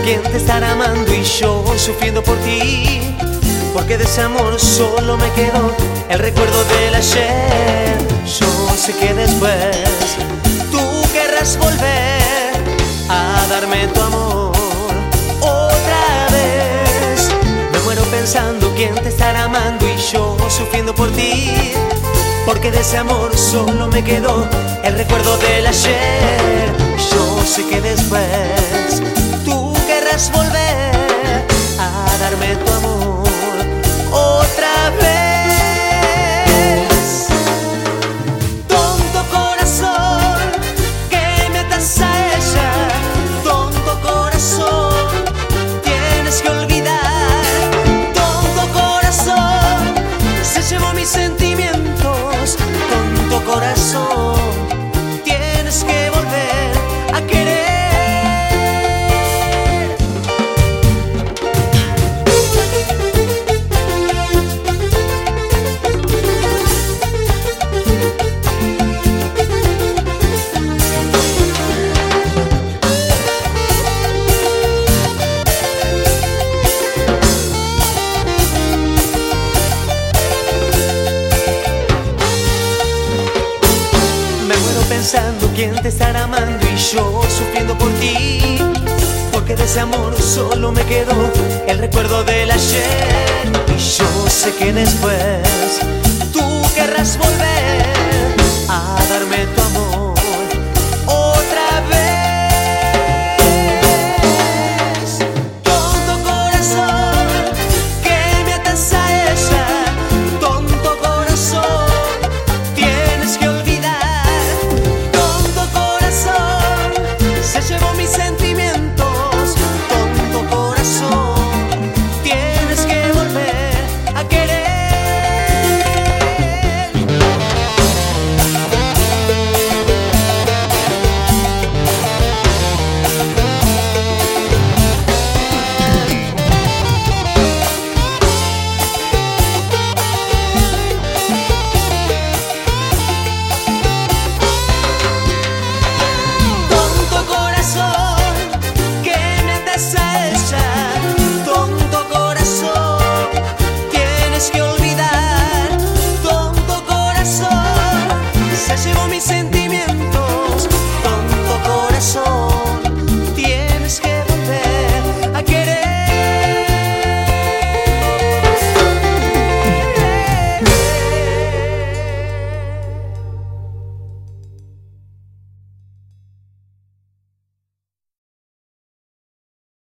quién te estará amando y yo sufriendo por ti, porque de ese amor solo me quedó el recuerdo del ayer. Yo sé que después tú querrás volver a darme tu amor otra vez. Me muero pensando quién te estará amando y yo sufriendo por ti, porque de ese amor solo me quedó el recuerdo del ayer. Yo sé que después tú querrás volver a darme tu amor otra vez. Tonto corazón que me atas a ella, tonto corazón tienes que olvidar. Tonto corazón se llevó mis sentimientos, tonto corazón tienes que volver a querer. Pensando quién te estará amando y yo sufriendo por ti, porque de ese amor solo me quedó el recuerdo del ayer. Y yo sé que después tú querrás volver a darme